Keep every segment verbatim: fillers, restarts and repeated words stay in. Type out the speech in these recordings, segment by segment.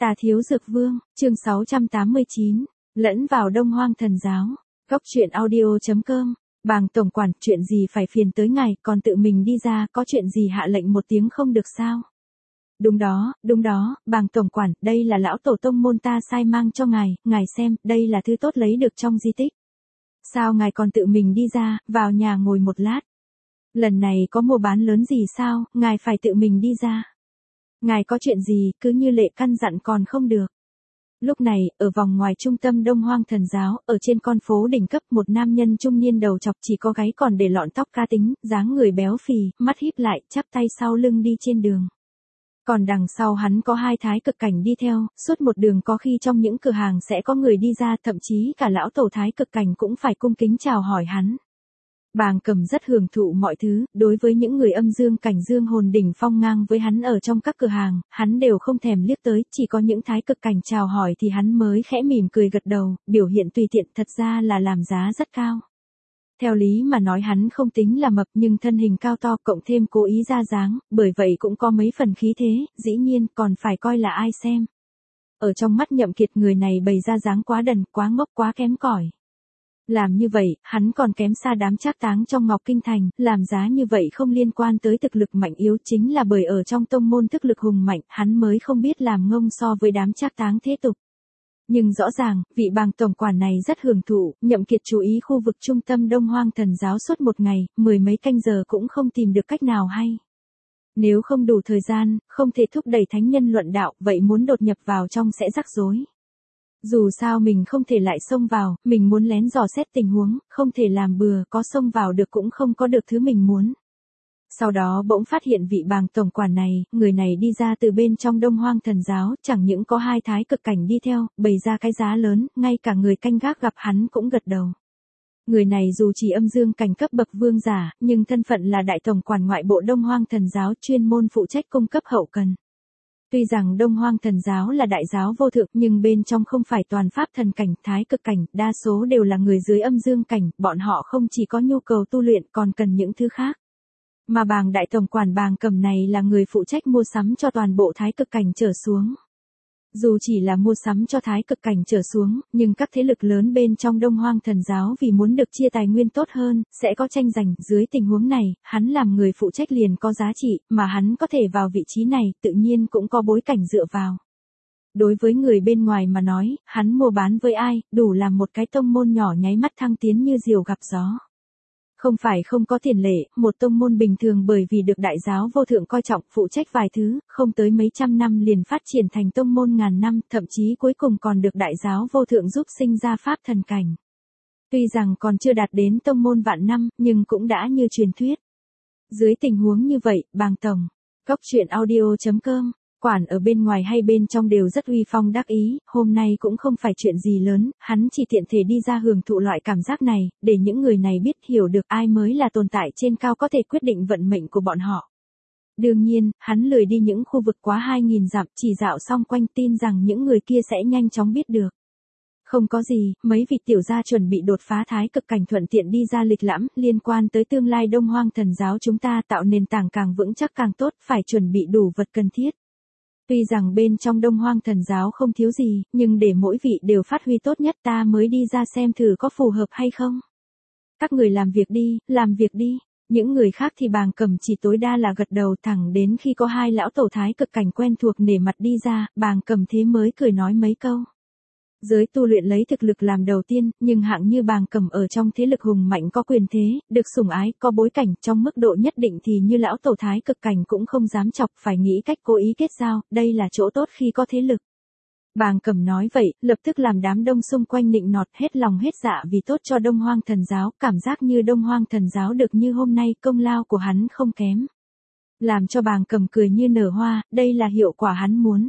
Tà Thiếu Dược Vương, chương sáu trăm tám mươi chín, lẫn vào Đông Hoang Thần Giáo. Góc truyện audio chấm com. Bàng tổng quản, chuyện gì phải phiền tới ngài, còn tự mình đi ra, có chuyện gì hạ lệnh một tiếng không được sao? Đúng đó, đúng đó, Bàng tổng quản, đây là lão tổ tông môn ta sai mang cho ngài, ngài xem, đây là thứ tốt lấy được trong di tích. Sao ngài còn tự mình đi ra, vào nhà ngồi một lát? Lần này có mua bán lớn gì sao, ngài phải tự mình đi ra? Ngài có chuyện gì, cứ như lệ căn dặn còn không được. Lúc này, ở vòng ngoài trung tâm Đông Hoang Thần Giáo, ở trên con phố đỉnh cấp, một nam nhân trung niên đầu chọc chỉ có gáy còn để lọn tóc cá tính, dáng người béo phì, mắt híp lại, chắp tay sau lưng đi trên đường. Còn đằng sau hắn có hai thái cực cảnh đi theo, suốt một đường có khi trong những cửa hàng sẽ có người đi ra, thậm chí cả lão tổ thái cực cảnh cũng phải cung kính chào hỏi hắn. Bàng Cầm rất hưởng thụ mọi thứ, đối với những người âm dương cảnh dương hồn đỉnh phong ngang với hắn ở trong các cửa hàng, hắn đều không thèm liếc tới, chỉ có những thái cực cảnh chào hỏi thì hắn mới khẽ mỉm cười gật đầu, biểu hiện tùy tiện, thật ra là làm giá rất cao. Theo lý mà nói hắn không tính là mập nhưng thân hình cao to cộng thêm cố ý ra dáng, bởi vậy cũng có mấy phần khí thế, dĩ nhiên còn phải coi là ai xem. Ở trong mắt Nhậm Kiệt người này bày ra dáng quá đần, quá ngốc quá kém cỏi. Làm như vậy, hắn còn kém xa đám trác táng trong Ngọc Kinh Thành, làm giá như vậy không liên quan tới thực lực mạnh yếu, chính là bởi ở trong tông môn thực lực hùng mạnh, hắn mới không biết làm ngông so với đám trác táng thế tục. Nhưng rõ ràng, vị Bàng tổng quản này rất hưởng thụ, Nhậm Kiệt chú ý khu vực trung tâm Đông Hoang Thần Giáo suốt một ngày, mười mấy canh giờ cũng không tìm được cách nào hay. Nếu không đủ thời gian, không thể thúc đẩy thánh nhân luận đạo, vậy muốn đột nhập vào trong sẽ rắc rối. Dù sao mình không thể lại xông vào, mình muốn lén dò xét tình huống, không thể làm bừa, có xông vào được cũng không có được thứ mình muốn. Sau đó bỗng phát hiện vị Bàng tổng quản này, người này đi ra từ bên trong Đông Hoang Thần Giáo, chẳng những có hai thái cực cảnh đi theo, bày ra cái giá lớn, ngay cả người canh gác gặp hắn cũng gật đầu. Người này dù chỉ âm dương cảnh cấp bậc vương giả, nhưng thân phận là đại tổng quản ngoại bộ Đông Hoang Thần Giáo chuyên môn phụ trách cung cấp hậu cần. Tuy rằng Đông Hoang Thần Giáo là đại giáo vô thượng nhưng bên trong không phải toàn pháp thần cảnh, thái cực cảnh, đa số đều là người dưới âm dương cảnh, bọn họ không chỉ có nhu cầu tu luyện còn cần những thứ khác. Mà Bàng đại tổng quản Bàng Cầm này là người phụ trách mua sắm cho toàn bộ thái cực cảnh trở xuống. Dù chỉ là mua sắm cho thái cực cảnh trở xuống, nhưng các thế lực lớn bên trong Đông Hoang Thần Giáo vì muốn được chia tài nguyên tốt hơn, sẽ có tranh giành. Dưới tình huống này, hắn làm người phụ trách liền có giá trị, mà hắn có thể vào vị trí này, tự nhiên cũng có bối cảnh dựa vào. Đối với người bên ngoài mà nói, hắn mua bán với ai, đủ làm một cái tông môn nhỏ nháy mắt thăng tiến như diều gặp gió. Không phải không có tiền lệ, một tông môn bình thường bởi vì được đại giáo vô thượng coi trọng, phụ trách vài thứ, không tới mấy trăm năm liền phát triển thành tông môn ngàn năm, thậm chí cuối cùng còn được đại giáo vô thượng giúp sinh ra pháp thần cảnh. Tuy rằng còn chưa đạt đến tông môn vạn năm, nhưng cũng đã như truyền thuyết. Dưới tình huống như vậy, Bàng tổng, góc truyện audio chấm com, quản ở bên ngoài hay bên trong đều rất uy phong đắc ý, hôm nay cũng không phải chuyện gì lớn, hắn chỉ tiện thể đi ra hưởng thụ loại cảm giác này, để những người này biết hiểu được ai mới là tồn tại trên cao có thể quyết định vận mệnh của bọn họ. Đương nhiên, hắn lười đi những khu vực quá hai nghìn dặm, chỉ dạo xong quanh tin rằng những người kia sẽ nhanh chóng biết được. Không có gì, mấy vị tiểu gia chuẩn bị đột phá thái cực cảnh thuận tiện đi ra lịch lãm, liên quan tới tương lai Đông Hoang Thần Giáo chúng ta tạo nền tảng càng vững chắc càng tốt, phải chuẩn bị đủ vật cần thiết. Tuy rằng bên trong Đông Hoang Thần Giáo không thiếu gì, nhưng để mỗi vị đều phát huy tốt nhất ta mới đi ra xem thử có phù hợp hay không. Các người làm việc đi, làm việc đi. Những người khác thì Bàng Cầm chỉ tối đa là gật đầu, thẳng đến khi có hai lão tổ thái cực cảnh quen thuộc nể mặt đi ra, Bàng Cầm thế mới cười nói mấy câu. Giới tu luyện lấy thực lực làm đầu tiên, nhưng hạng như Bàng Cầm ở trong thế lực hùng mạnh có quyền thế, được sủng ái, có bối cảnh, trong mức độ nhất định thì như lão tổ thái cực cảnh cũng không dám chọc, phải nghĩ cách cố ý kết giao, đây là chỗ tốt khi có thế lực. Bàng Cầm nói vậy, lập tức làm đám đông xung quanh nịnh nọt, hết lòng hết dạ vì tốt cho Đông Hoang Thần Giáo, cảm giác như Đông Hoang Thần Giáo được như hôm nay, công lao của hắn không kém. Làm cho Bàng Cầm cười như nở hoa, đây là hiệu quả hắn muốn.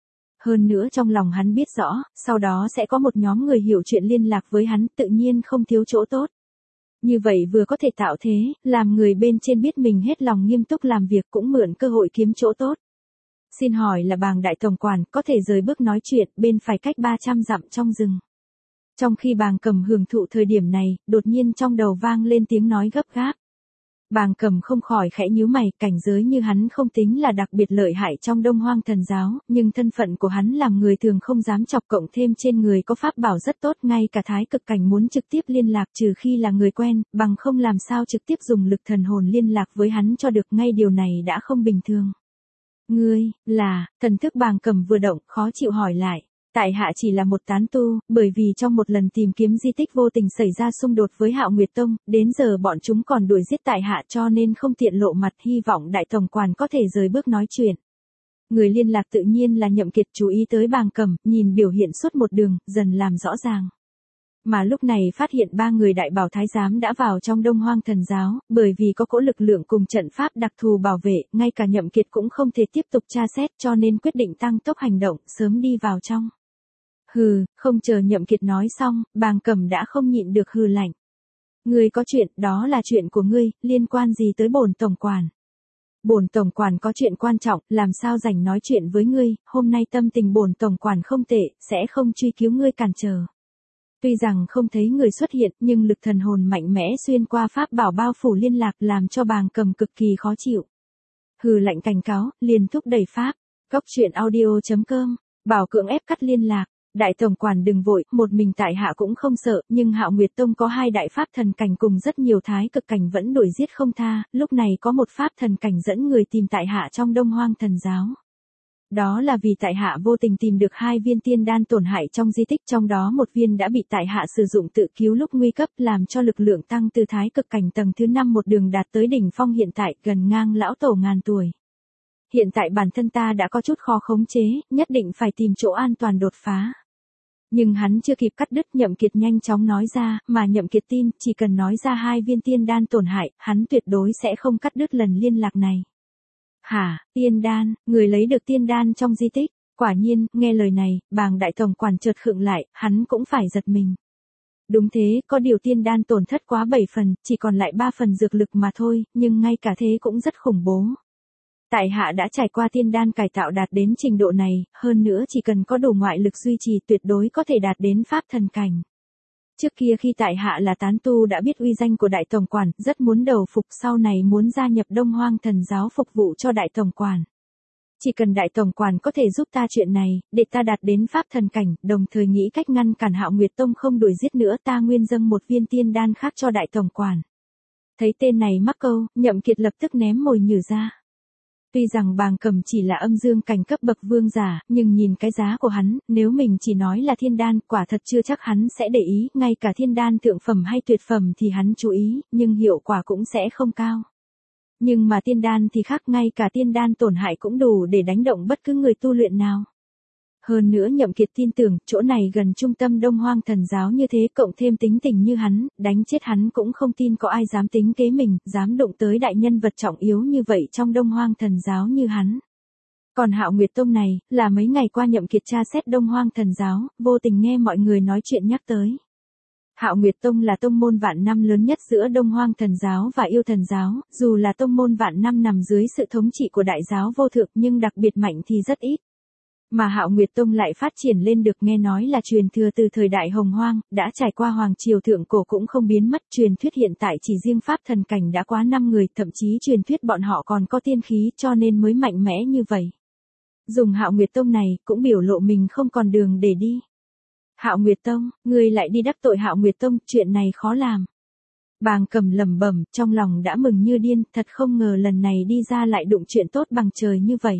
Hơn nữa trong lòng hắn biết rõ, sau đó sẽ có một nhóm người hiểu chuyện liên lạc với hắn, tự nhiên không thiếu chỗ tốt. Như vậy vừa có thể tạo thế, làm người bên trên biết mình hết lòng nghiêm túc làm việc cũng mượn cơ hội kiếm chỗ tốt. Xin hỏi là Bàng đại tổng quản, có thể rời bước nói chuyện, bên phải cách ba trăm dặm trong rừng. Trong khi Bàng Cầm hưởng thụ thời điểm này, đột nhiên trong đầu vang lên tiếng nói gấp gáp. Bàng Cầm không khỏi khẽ nhíu mày, cảnh giới như hắn không tính là đặc biệt lợi hại trong Đông Hoang Thần giáo, nhưng thân phận của hắn làm người thường không dám chọc, cộng thêm trên người có pháp bảo rất tốt, ngay cả thái cực cảnh muốn trực tiếp liên lạc trừ khi là người quen, bằng không làm sao trực tiếp dùng lực thần hồn liên lạc với hắn cho được, ngay điều này đã không bình thường. Ngươi, là, thần thức Bàng Cầm vừa động, khó chịu hỏi lại. Tại hạ chỉ là một tán tu, bởi vì trong một lần tìm kiếm di tích vô tình xảy ra xung đột với Hạo Nguyệt Tông, đến giờ bọn chúng còn đuổi giết tại hạ cho nên không tiện lộ mặt, hy vọng đại tổng quản có thể rời bước nói chuyện. Người liên lạc tự nhiên là Nhậm Kiệt, chú ý tới Bàng Cầm, nhìn biểu hiện suốt một đường, dần làm rõ ràng. Mà lúc này phát hiện ba người đại bảo thái giám đã vào trong Đông Hoang Thần giáo, bởi vì có cỗ lực lượng cùng trận pháp đặc thù bảo vệ, ngay cả Nhậm Kiệt cũng không thể tiếp tục tra xét cho nên quyết định tăng tốc hành động, sớm đi vào trong. Hừ, không chờ Nhậm Kiệt nói xong, Bàng Cầm đã không nhịn được hừ lạnh. Ngươi có chuyện, đó là chuyện của ngươi, liên quan gì tới bổn tổng quản? Bổn tổng quản có chuyện quan trọng, làm sao rảnh nói chuyện với ngươi, hôm nay tâm tình bổn tổng quản không tệ, sẽ không truy cứu ngươi cản trở. Tuy rằng không thấy người xuất hiện, nhưng lực thần hồn mạnh mẽ xuyên qua pháp bảo bao phủ liên lạc làm cho Bàng Cầm cực kỳ khó chịu. Hừ lạnh cảnh cáo, liền thúc đẩy pháp. Cốc truyện audio chấm com, bảo cưỡng ép cắt liên lạc. Đại tổng quản đừng vội, một mình tại hạ cũng không sợ, nhưng Hạo Nguyệt Tông có hai đại pháp thần cảnh cùng rất nhiều thái cực cảnh vẫn đuổi giết không tha, lúc này có một pháp thần cảnh dẫn người tìm tại hạ trong Đông Hoang Thần giáo. Đó là vì tại hạ vô tình tìm được hai viên tiên đan tổn hại trong di tích, trong đó một viên đã bị tại hạ sử dụng tự cứu lúc nguy cấp, làm cho lực lượng tăng từ thái cực cảnh tầng thứ năm một đường đạt tới đỉnh phong hiện tại, gần ngang lão tổ ngàn tuổi. Hiện tại bản thân ta đã có chút khó khống chế, nhất định phải tìm chỗ an toàn đột phá. Nhưng hắn chưa kịp cắt đứt, Nhậm Kiệt nhanh chóng nói ra, mà Nhậm Kiệt tin, chỉ cần nói ra hai viên tiên đan tổn hại, hắn tuyệt đối sẽ không cắt đứt lần liên lạc này. Hả, tiên đan, người lấy được tiên đan trong di tích? Quả nhiên, nghe lời này, Bàng đại tổng quản chợt khựng lại, hắn cũng phải giật mình. Đúng thế, có điều tiên đan tổn thất quá bảy phần, chỉ còn lại ba phần dược lực mà thôi, nhưng ngay cả thế cũng rất khủng bố. Tại hạ đã trải qua tiên đan cải tạo đạt đến trình độ này, hơn nữa chỉ cần có đủ ngoại lực duy trì tuyệt đối có thể đạt đến pháp thần cảnh. Trước kia khi tại hạ là tán tu đã biết uy danh của đại tổng quản, rất muốn đầu phục, sau này muốn gia nhập Đông Hoang Thần giáo phục vụ cho đại tổng quản. Chỉ cần đại tổng quản có thể giúp ta chuyện này, để ta đạt đến pháp thần cảnh, đồng thời nghĩ cách ngăn cản Hạo Nguyệt Tông không đuổi giết nữa, ta nguyên dâng một viên tiên đan khác cho đại tổng quản. Thấy tên này mắc câu, Nhậm Kiệt lập tức ném mồi nhử ra. Tuy rằng Bàng Cầm chỉ là âm dương cảnh cấp bậc vương giả, nhưng nhìn cái giá của hắn, nếu mình chỉ nói là thiên đan, quả thật chưa chắc hắn sẽ để ý, ngay cả thiên đan thượng phẩm hay tuyệt phẩm thì hắn chú ý, nhưng hiệu quả cũng sẽ không cao. Nhưng mà tiên đan thì khác, ngay cả tiên đan tổn hại cũng đủ để đánh động bất cứ người tu luyện nào. Hơn nữa Nhậm Kiệt tin tưởng, chỗ này gần trung tâm Đông Hoang Thần giáo như thế, cộng thêm tính tình như hắn, đánh chết hắn cũng không tin có ai dám tính kế mình, dám đụng tới đại nhân vật trọng yếu như vậy trong Đông Hoang Thần giáo như hắn. Còn Hạo Nguyệt Tông này, là mấy ngày qua Nhậm Kiệt tra xét Đông Hoang Thần giáo, vô tình nghe mọi người nói chuyện nhắc tới. Hạo Nguyệt Tông là tông môn vạn năm lớn nhất giữa Đông Hoang Thần giáo và Yêu Thần giáo, dù là tông môn vạn năm nằm dưới sự thống trị của đại giáo vô thượng nhưng đặc biệt mạnh thì rất ít. Mà Hạo Nguyệt Tông lại phát triển lên được nghe nói là truyền thừa từ thời đại Hồng Hoang, đã trải qua hoàng triều thượng cổ cũng không biến mất, truyền thuyết hiện tại chỉ riêng pháp thần cảnh đã quá năm người, thậm chí truyền thuyết bọn họ còn có tiên khí cho nên mới mạnh mẽ như vậy. Dùng Hạo Nguyệt Tông này, cũng biểu lộ mình không còn đường để đi. Hạo Nguyệt Tông, ngươi lại đi đắc tội Hạo Nguyệt Tông, chuyện này khó làm. Bàng Cầm lẩm bẩm, trong lòng đã mừng như điên, thật không ngờ lần này đi ra lại đụng chuyện tốt bằng trời như vậy.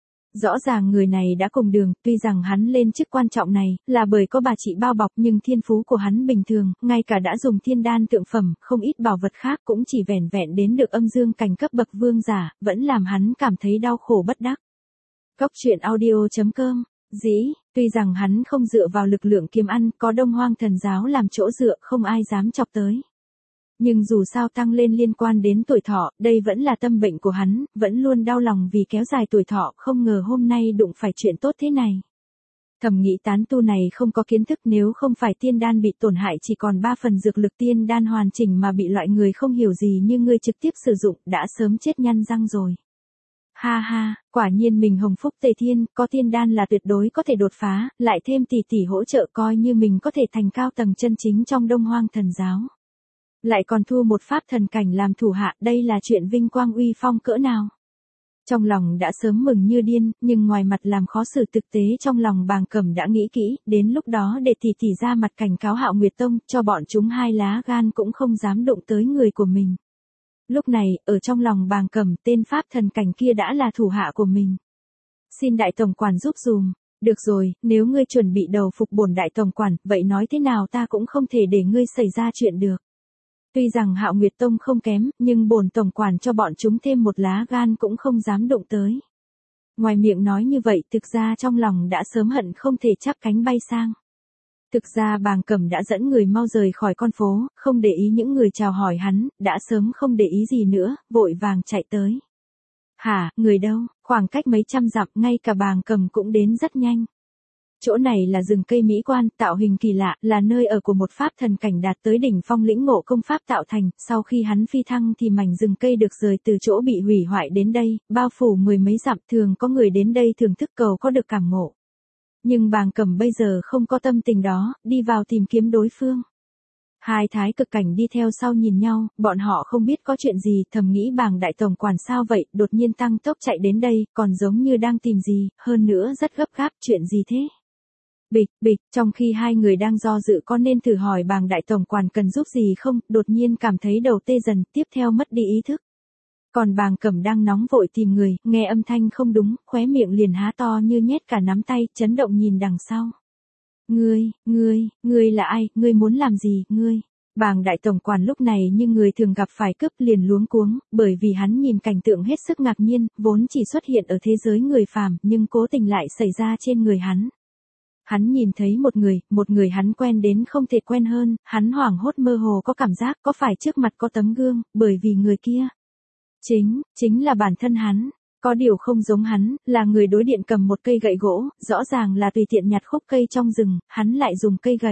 Rõ ràng người này đã cùng đường, tuy rằng hắn lên chức quan trọng này, là bởi có bà chị bao bọc nhưng thiên phú của hắn bình thường, ngay cả đã dùng thiên đan thượng phẩm, không ít bảo vật khác cũng chỉ vẻn vẹn đến được âm dương cảnh cấp bậc vương giả, vẫn làm hắn cảm thấy đau khổ bất đắc. Cốc truyện audio chấm com, dĩ, tuy rằng hắn không dựa vào lực lượng kiếm ăn, có Đông Hoang Thần giáo làm chỗ dựa, không ai dám chọc tới. Nhưng dù sao tăng lên liên quan đến tuổi thọ, đây vẫn là tâm bệnh của hắn, vẫn luôn đau lòng vì kéo dài tuổi thọ, không ngờ hôm nay đụng phải chuyện tốt thế này. Thầm nghĩ tán tu này không có kiến thức, nếu không phải tiên đan bị tổn hại chỉ còn ba phần dược lực tiên đan hoàn chỉnh mà bị loại người không hiểu gì như ngươi trực tiếp sử dụng, đã sớm chết nhăn răng rồi. Ha ha, quả nhiên mình hồng phúc tề thiên, có tiên đan là tuyệt đối có thể đột phá, lại thêm tỷ tỷ hỗ trợ coi như mình có thể thành cao tầng chân chính trong Đông Hoang Thần giáo. Lại còn thu một pháp thần cảnh làm thủ hạ, đây là chuyện vinh quang uy phong cỡ nào. Trong lòng đã sớm mừng như điên, nhưng ngoài mặt làm khó xử thực tế trong lòng Bàng Cẩm đã nghĩ kỹ, đến lúc đó để tỷ tỷ ra mặt cảnh cáo Hạo Nguyệt Tông, cho bọn chúng hai lá gan cũng không dám đụng tới người của mình. Lúc này, ở trong lòng Bàng Cẩm, tên pháp thần cảnh kia đã là thủ hạ của mình. Xin đại tổng quản giúp dùm. Được rồi, nếu ngươi chuẩn bị đầu phục bổn đại tổng quản, vậy nói thế nào ta cũng không thể để ngươi xảy ra chuyện được. Tuy rằng Hạo Nguyệt Tông không kém, nhưng bổn tổng quản cho bọn chúng thêm một lá gan cũng không dám đụng tới. Ngoài miệng nói như vậy, thực ra trong lòng đã sớm hận không thể chắp cánh bay sang. Thực ra Bàng Cẩm đã dẫn người mau rời khỏi con phố, không để ý những người chào hỏi hắn, đã sớm không để ý gì nữa, vội vàng chạy tới. Hả, người đâu? Khoảng cách mấy trăm dặm, ngay cả Bàng Cẩm cũng đến rất nhanh. Chỗ này là rừng cây mỹ quan, tạo hình kỳ lạ, là nơi ở của một pháp thần cảnh đạt tới đỉnh phong lĩnh ngộ công pháp tạo thành, sau khi hắn phi thăng thì mảnh rừng cây được rời từ chỗ bị hủy hoại đến đây, bao phủ mười mấy dặm, thường có người đến đây thưởng thức cầu có được cảm ngộ. Nhưng Bàng Cẩm bây giờ không có tâm tình đó, đi vào tìm kiếm đối phương. Hai thái cực cảnh đi theo sau nhìn nhau, bọn họ không biết có chuyện gì, thầm nghĩ Bàng đại tổng quản sao vậy, đột nhiên tăng tốc chạy đến đây, còn giống như đang tìm gì, hơn nữa rất gấp gáp, chuyện gì thế? Bịch, bịch, trong khi hai người đang do dự có nên thử hỏi Bàng đại tổng quản cần giúp gì không, đột nhiên cảm thấy đầu tê dần, tiếp theo mất đi ý thức. Còn Bàng Cẩm đang nóng vội tìm người, nghe âm thanh không đúng, khóe miệng liền há to như nhét cả nắm tay, chấn động nhìn đằng sau. Ngươi, ngươi, ngươi là ai, ngươi muốn làm gì, ngươi? Bàng đại tổng quản lúc này như người thường gặp phải cướp liền luống cuống, bởi vì hắn nhìn cảnh tượng hết sức ngạc nhiên, vốn chỉ xuất hiện ở thế giới người phàm, nhưng cố tình lại xảy ra trên người hắn. Hắn nhìn thấy một người, một người hắn quen đến không thể quen hơn, hắn hoảng hốt mơ hồ có cảm giác có phải trước mặt có tấm gương, bởi vì người kia. Chính, chính là bản thân hắn. Có điều không giống hắn, là người đối diện cầm một cây gậy gỗ, rõ ràng là tùy tiện nhặt khúc cây trong rừng, hắn lại dùng cây gậy.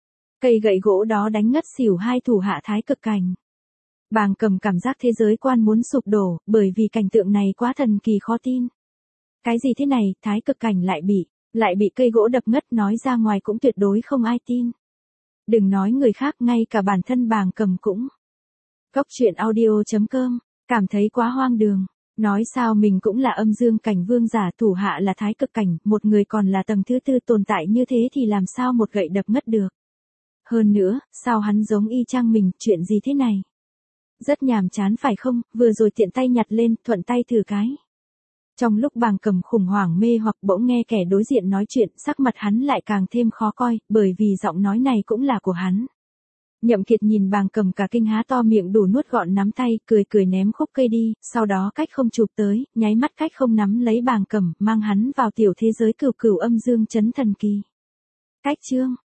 Cây gậy gỗ đó đánh ngất xỉu hai thủ hạ thái cực cảnh. Bàng Cẩm cảm giác thế giới quan muốn sụp đổ, bởi vì cảnh tượng này quá thần kỳ khó tin. Cái gì thế này, thái cực cảnh lại bị, lại bị cây gỗ đập ngất, nói ra ngoài cũng tuyệt đối không ai tin. Đừng nói người khác, ngay cả bản thân Bàng Cẩm cũng. Cốc truyện audio chấm com, cảm thấy quá hoang đường. Nói sao mình cũng là âm dương cảnh vương giả, thủ hạ là thái cực cảnh, một người còn là tầng thứ tư tồn tại như thế thì làm sao một gậy đập ngất được. Hơn nữa, sao hắn giống y chang mình, chuyện gì thế này? Rất nhàm chán phải không, vừa rồi tiện tay nhặt lên, thuận tay thử cái. Trong lúc Bàng Cẩm khủng hoảng mê hoặc bỗng nghe kẻ đối diện nói chuyện, sắc mặt hắn lại càng thêm khó coi, bởi vì giọng nói này cũng là của hắn. Nhậm Kiệt nhìn Bàng Cẩm cả kinh há to miệng đủ nuốt gọn nắm tay, cười cười ném khúc cây đi, sau đó cách không chụp tới, nháy mắt cách không nắm lấy Bàng Cẩm, mang hắn vào tiểu thế giới cửu cửu âm dương chấn thần kỳ. Cách chương